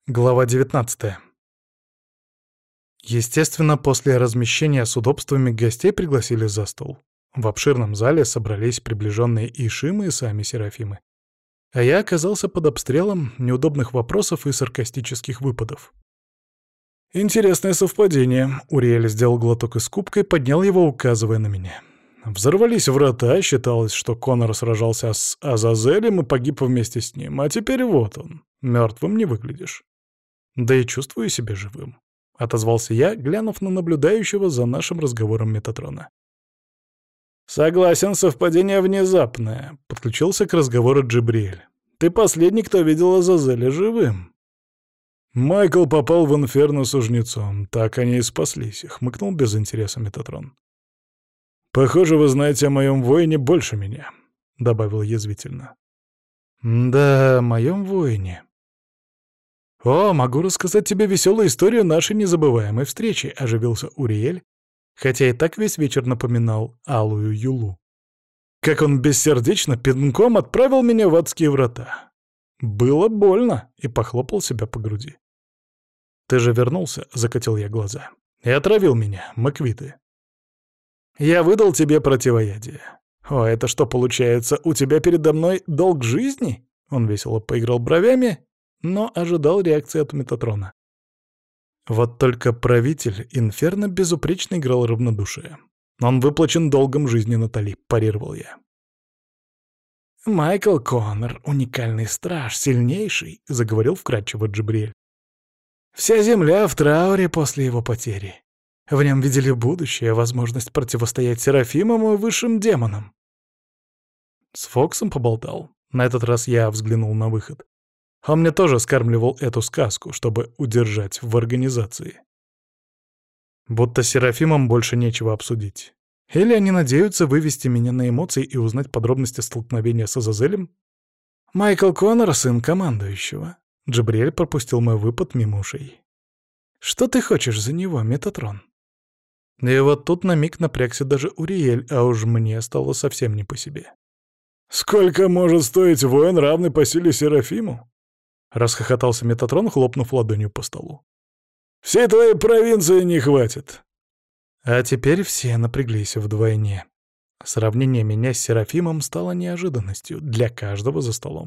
Глава 19. Естественно, после размещения с удобствами гостей пригласили за стол. В обширном зале собрались приближенные Ишимы и сами Серафимы. А я оказался под обстрелом неудобных вопросов и саркастических выпадов. Интересное совпадение. Уриэль сделал глоток из кубка и поднял его, указывая на меня. Взорвались врата, считалось, что Конор сражался с Азазелем и погиб вместе с ним, а теперь вот он, мертвым не выглядишь. «Да и чувствую себя живым», — отозвался я, глянув на наблюдающего за нашим разговором Метатрона. «Согласен, совпадение внезапное», — подключился к разговору Джибриэль. «Ты последний, кто видел Азазеля живым». «Майкл попал в инферно с жнецом, так они и спаслись», — хмыкнул без интереса Метатрон. «Похоже, вы знаете о моем воине больше меня», — добавил язвительно. «Да, о моем воине». «О, могу рассказать тебе веселую историю нашей незабываемой встречи», — оживился Уриэль, хотя и так весь вечер напоминал алую юлу. Как он бессердечно пинком отправил меня в адские врата. Было больно, и похлопал себя по груди. «Ты же вернулся», — закатил я глаза, — «и отравил меня, мы квиты». «Я выдал тебе противоядие. О, это что получается, у тебя передо мной долг жизни?» Он весело поиграл бровями, но ожидал реакции от Метатрона. Вот только правитель Инферно безупречно играл равнодушие. Он выплачен долгом жизни Натали, парировал я. «Майкл Коннор — уникальный страж, сильнейший», — заговорил вкратчиво Джибриэль. «Вся земля в трауре после его потери. В нем видели будущее, возможность противостоять Серафимам и высшим демонам». С Фоксом поболтал. На этот раз я взглянул на выход. Он мне тоже скармливал эту сказку, чтобы удержать в организации. Будто Серафимам больше нечего обсудить. Или они надеются вывести меня на эмоции и узнать подробности столкновения с Азазелем? «Майкл Коннор — сын командующего». Джибриэль пропустил мой выпад мимо ушей. «Что ты хочешь за него, Метатрон?» И вот тут на миг напрягся даже Уриэль, а уж мне стало совсем не по себе. «Сколько может стоить воин, равный по силе Серафиму?» — расхохотался Метатрон, хлопнув ладонью по столу. «Всей твоей провинции не хватит!» А теперь все напряглись вдвойне. Сравнение меня с Серафимом стало неожиданностью для каждого за столом.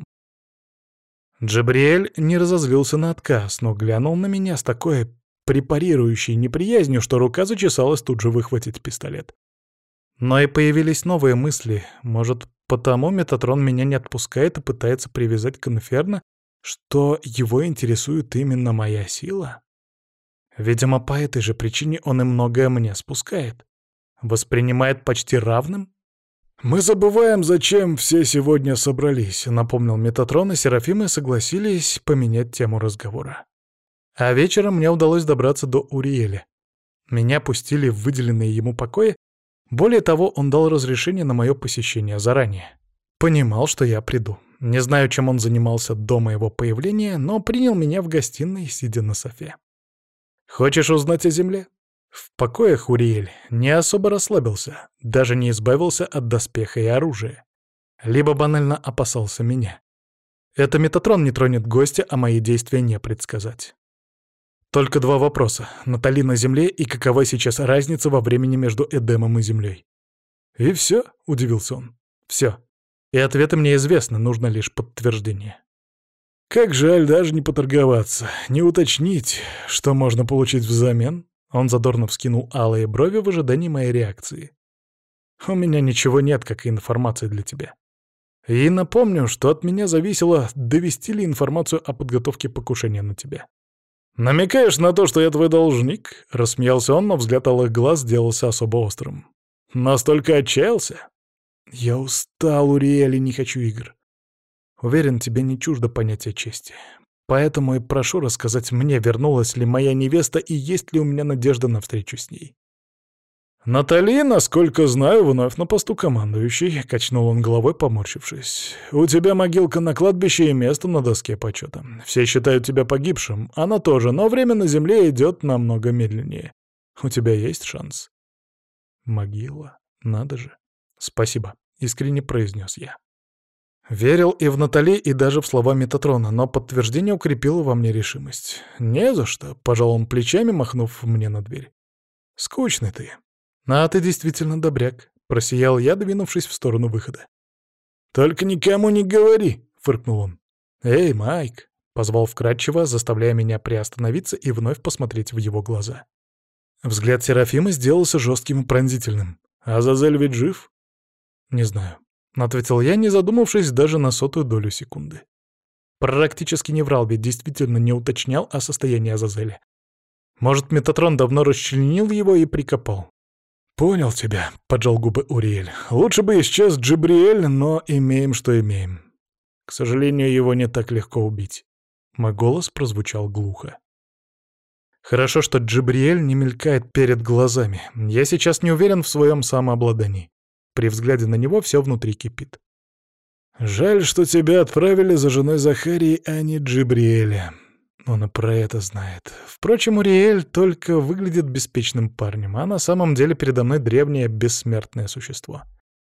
Джабриэль не разозлился на отказ, но глянул на меня с такой препарирующей неприязнью, что рука зачесалась тут же выхватить пистолет. Но и появились новые мысли. Может, потому Метатрон меня не отпускает и пытается привязать к Инферно, что его интересует именно моя сила? Видимо, по этой же причине он и многое мне спускает. Воспринимает почти равным? «Мы забываем, зачем все сегодня собрались», — напомнил Метатрон, и Серафимы согласились поменять тему разговора. А вечером мне удалось добраться до Уриэля. Меня пустили в выделенные ему покои. Более того, он дал разрешение на мое посещение заранее. Понимал, что я приду. Не знаю, чем он занимался до моего появления, но принял меня в гостиной, сидя на софе. «Хочешь узнать о земле?» В покоях Уриэль не особо расслабился, даже не избавился от доспеха и оружия. Либо банально опасался меня. Это Метатрон не тронет гостя, а мои действия не предсказать. Только два вопроса. Натали на земле и какова сейчас разница во времени между Эдемом и землей? «И все?» — удивился он. «Все. И ответы мне известны, нужно лишь подтверждение». «Как жаль даже не поторговаться, не уточнить, что можно получить взамен». Он задорно вскинул алые брови в ожидании моей реакции. «У меня ничего нет, как и информации для тебя. И напомню, что от меня зависело, довести ли информацию о подготовке покушения на тебя». «Намекаешь на то, что я твой должник?» — рассмеялся он, но взгляд алых глаз сделался особо острым. «Настолько отчаялся?» «Я устал, Уриэль, и не хочу игр. Уверен, тебе не чуждо понятие чести. Поэтому и прошу рассказать мне, вернулась ли моя невеста и есть ли у меня надежда на встречу с ней». «Натали, насколько знаю, вновь на посту командующий», — качнул он головой, поморщившись. «У тебя могилка на кладбище и место на доске почета. Все считают тебя погибшим, она тоже, но время на земле идет намного медленнее. У тебя есть шанс». «Могила, надо же. Спасибо», — искренне произнес я. Верил и в Натали, и даже в слова Метатрона, но подтверждение укрепило во мне решимость. «Не за что», — пожал он плечами, махнув мне на дверь. «Скучный ты». «А ты действительно добряк», — просиял я, двинувшись в сторону выхода. «Только никому не говори», — фыркнул он. «Эй, Майк», — позвал вкратчиво, заставляя меня приостановиться и вновь посмотреть в его глаза. Взгляд Серафимы сделался жестким и пронзительным. «Азазель ведь жив?» «Не знаю», — ответил я, не задумавшись даже на 100-ю долю секунды. Практически не врал, ведь действительно не уточнял о состоянии Азазеля. Может, Метатрон давно расчленил его и прикопал. «Понял тебя», — поджал губы Уриэль. «Лучше бы исчез Джибриэль, но имеем, что имеем. К сожалению, его не так легко убить». Мой голос прозвучал глухо. Хорошо, что Джибриэль не мелькает перед глазами. Я сейчас не уверен в своем самообладании. При взгляде на него все внутри кипит. «Жаль, что тебя отправили за женой Захарии, а не Джибриэля. Он и про это знает. Впрочем, Уриэль только выглядит беспечным парнем, а на самом деле передо мной древнее бессмертное существо».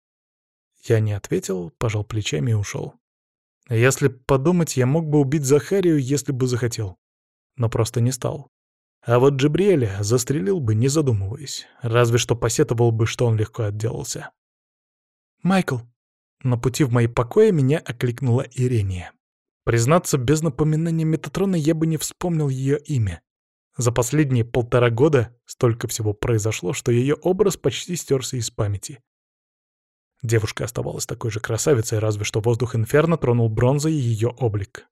Я не ответил, пожал плечами и ушел. Если подумать, я мог бы убить Захарию, если бы захотел. Но просто не стал. А вот Джибриэля застрелил бы, не задумываясь. Разве что посетовал бы, что он легко отделался. «Майкл!» На пути в мои покои меня окликнула Ирения. Признаться, без напоминания Метатрона я бы не вспомнил ее имя. За последние 1,5 года столько всего произошло, что ее образ почти стерся из памяти. Девушка оставалась такой же красавицей, разве что воздух Инферно тронул бронзой ее облик.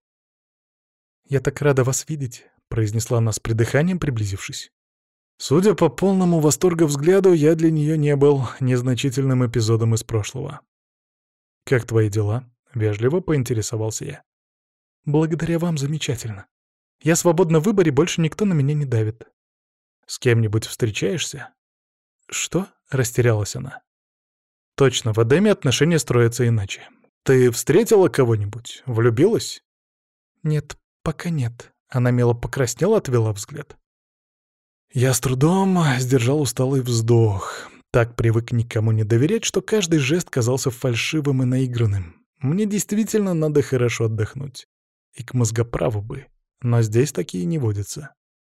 «Я так рада вас видеть», — произнесла она с придыханием, приблизившись. Судя по полному восторга взгляду, я для нее не был незначительным эпизодом из прошлого. «Как твои дела?» — вежливо поинтересовался я. «Благодаря вам замечательно. Я свободна в выборе, больше никто на меня не давит». «С кем-нибудь встречаешься?» «Что?» — растерялась она. «Точно, в Эдеме отношения строятся иначе. Ты встретила кого-нибудь? Влюбилась?» «Нет, пока нет». Она мило покраснела, отвела взгляд. Я с трудом сдержал усталый вздох. Так привык никому не доверять, что каждый жест казался фальшивым и наигранным. Мне действительно надо хорошо отдохнуть. И к мозгоправу бы. Но здесь такие не водятся.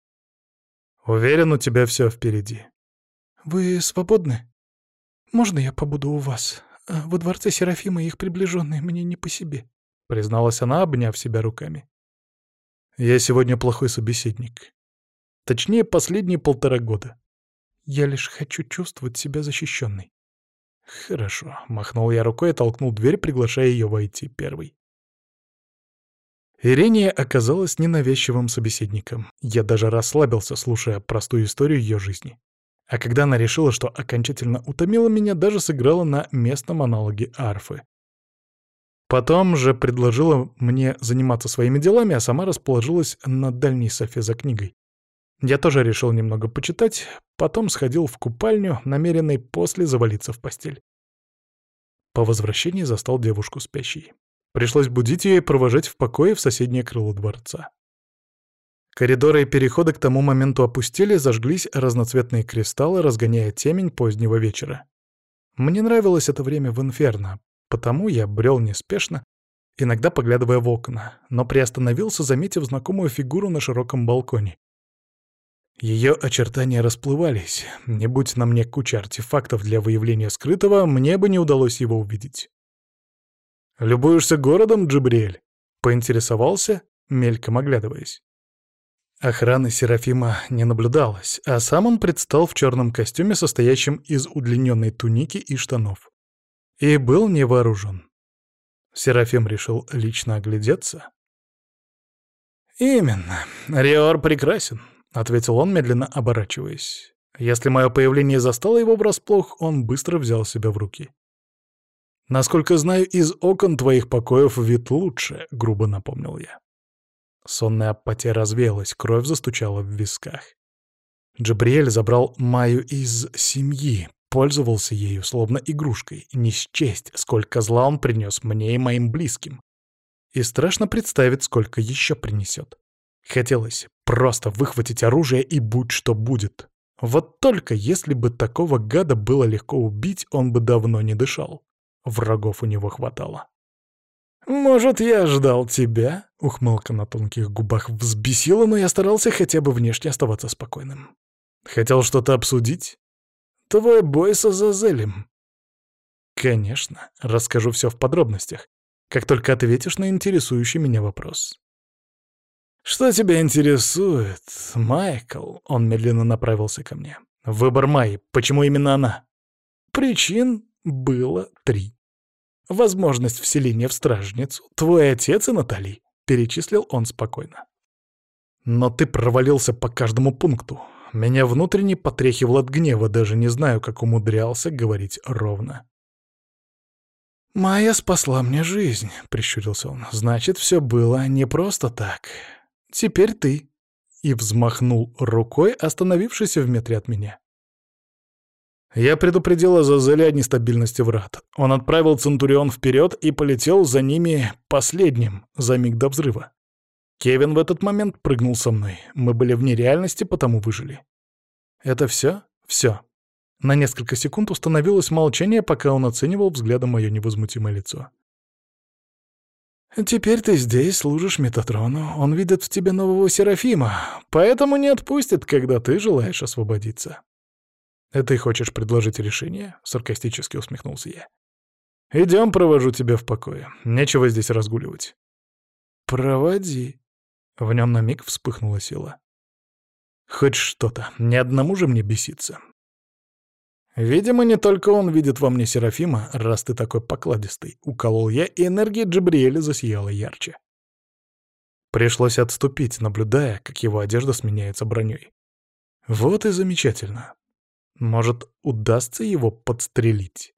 Уверен, у тебя все впереди. «Вы свободны? Можно я побуду у вас? Во дворце Серафимы и их приближенные мне не по себе», — призналась она, обняв себя руками. «Я сегодня плохой собеседник. Точнее, последние 1,5 года. Я лишь хочу чувствовать себя защищенной». «Хорошо», — махнул я рукой и толкнул дверь, приглашая ее войти первой. Ирения оказалась ненавязчивым собеседником. Я даже расслабился, слушая простую историю ее жизни. А когда она решила, что окончательно утомила меня, даже сыграла на местном аналоге арфы. Потом же предложила мне заниматься своими делами, а сама расположилась на дальней софе за книгой. Я тоже решил немного почитать, потом сходил в купальню, намеренный после завалиться в постель. По возвращении застал девушку спящей. Пришлось будить ее и провожать в покое в соседнее крыло дворца. Коридоры и переходы к тому моменту опустели, зажглись разноцветные кристаллы, разгоняя темень позднего вечера. Мне нравилось это время в Инферно, потому я брел неспешно, иногда поглядывая в окна, но приостановился, заметив знакомую фигуру на широком балконе. Ее очертания расплывались. Не будь на мне куча артефактов для выявления скрытого, мне бы не удалось его увидеть. «Любуешься городом, Джибриэль?» — поинтересовался, мельком оглядываясь. Охраны Серафима не наблюдалось, а сам он предстал в черном костюме, состоящем из удлиненной туники и штанов. И был не вооружен. Серафим решил лично оглядеться. «Именно. Риор прекрасен», — ответил он, медленно оборачиваясь. Если мое появление застало его врасплох, он быстро взял себя в руки. «Насколько знаю, из окон твоих покоев вид лучше», — грубо напомнил я. Сонная апатия развеялась, кровь застучала в висках. Джибриэль забрал Майю из семьи, пользовался ею словно игрушкой, не счесть, сколько зла он принес мне и моим близким. И страшно представить, сколько еще принесет. Хотелось просто выхватить оружие и будь что будет. Вот только если бы такого гада было легко убить, он бы давно не дышал. Врагов у него хватало. «Может, я ждал тебя?» — ухмылка на тонких губах взбесила, но я старался хотя бы внешне оставаться спокойным. «Хотел что-то обсудить? Твой бой с Азазелем». «Конечно, расскажу все в подробностях, как только ответишь на интересующий меня вопрос». «Что тебя интересует, Майкл?» — он медленно направился ко мне. «Выбор Майи. Почему именно она?» Причин было 3. Возможность вселения в стражницу, твой отец и Натали, — перечислил он спокойно. Но ты провалился по каждому пункту. Меня внутренне потряхивало от гнева, даже не знаю, как умудрялся говорить ровно. «Майя спасла мне жизнь», — прищурился он. «Значит, все было не просто так. Теперь ты». И взмахнул рукой, остановившись в метре от меня. Я предупредил Азазеля о нестабильности врат. Он отправил Центурион вперед и полетел за ними последним, за миг до взрыва. Кевин в этот момент прыгнул со мной. Мы были вне реальности, потому выжили. Это все? Все. На несколько секунд установилось молчание, пока он оценивал взглядом мое невозмутимое лицо. «Теперь ты здесь, служишь Метатрону. Он видит в тебе нового Серафима, поэтому не отпустит, когда ты желаешь освободиться». «Ты хочешь предложить решение?» — саркастически усмехнулся я. «Идем, провожу тебя в покое. Нечего здесь разгуливать». «Проводи». В нем на миг вспыхнула сила. «Хоть что-то. Ни одному же мне беситься». «Видимо, не только он видит во мне Серафима, раз ты такой покладистый», — уколол я, и энергия Джабриэля засияла ярче. Пришлось отступить, наблюдая, как его одежда сменяется броней. Вот и замечательно. Может, удастся его подстрелить?